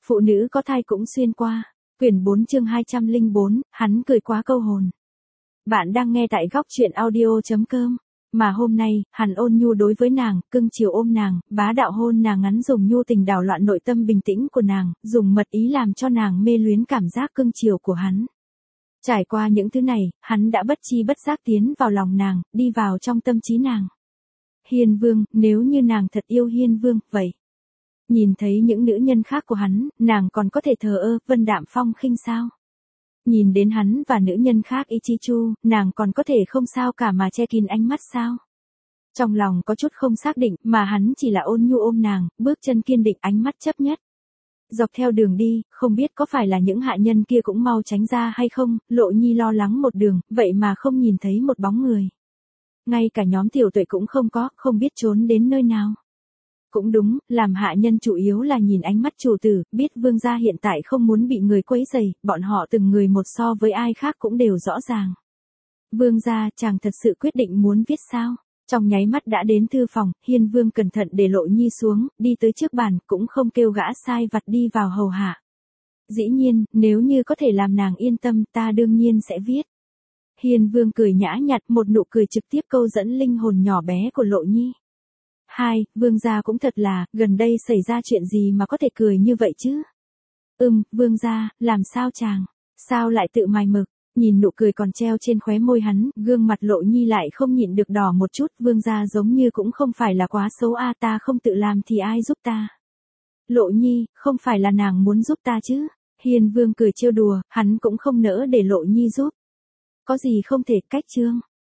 Phụ nữ có thai cũng xuyên qua. Quyển 4 chương 204, hắn cười quá câu hồn. Bạn đang nghe tại góc truyện audio.com. Mà hôm nay, hắn ôn nhu đối với nàng, cưng chiều ôm nàng, bá đạo hôn nàng ngắn dùng nhu tình đảo loạn nội tâm bình tĩnh của nàng, dùng mật ý làm cho nàng mê luyến cảm giác cưng chiều của hắn. Trải qua những thứ này, hắn đã bất chi bất giác tiến vào lòng nàng, đi vào trong tâm trí nàng. Hiên Vương, nếu như nàng thật yêu Hiên Vương, vậy. Nhìn thấy những nữ nhân khác của hắn, nàng còn có thể thờ ơ, vân đạm phong khinh sao? Nhìn đến hắn và nữ nhân khác ý chi chu, nàng còn có thể không sao cả mà che kín ánh mắt sao? Trong lòng có chút không xác định, mà hắn chỉ là ôn nhu ôm nàng, bước chân kiên định, ánh mắt chấp nhất. Dọc theo đường đi, không biết có phải là những hạ nhân kia cũng mau tránh ra hay không, Lộ Nhi lo lắng một đường, vậy mà không nhìn thấy một bóng người. Ngay cả nhóm tiểu tuệ cũng không có, không biết trốn đến nơi nào. Cũng đúng, làm hạ nhân chủ yếu là nhìn ánh mắt chủ tử, biết vương gia hiện tại không muốn bị người quấy rầy, bọn họ từng người một so với ai khác cũng đều rõ ràng. Vương gia, chàng thật sự quyết định muốn viết sao? Trong nháy mắt đã đến thư phòng, Hiên Vương cẩn thận để Lộ Nhi xuống, đi tới trước bàn, cũng không kêu gã sai vặt đi vào hầu hạ. Dĩ nhiên, nếu như có thể làm nàng yên tâm, ta đương nhiên sẽ viết. Hiên Vương cười nhã nhặn, một nụ cười trực tiếp câu dẫn linh hồn nhỏ bé của Lộ Nhi. Vương gia cũng thật là, gần đây xảy ra chuyện gì mà có thể cười như vậy chứ? Vương gia, làm sao chàng? Sao lại tự mài mực? Nhìn nụ cười còn treo trên khóe môi hắn, gương mặt Lộ Nhi lại không nhịn được đỏ một chút, vương gia giống như cũng không phải là quá xấu a, ta không tự làm thì ai giúp ta? Lộ Nhi, không phải là nàng muốn giúp ta chứ? Hiên Vương cười trêu đùa, hắn cũng không nỡ để Lộ Nhi giúp. Có gì không thể, cách chương.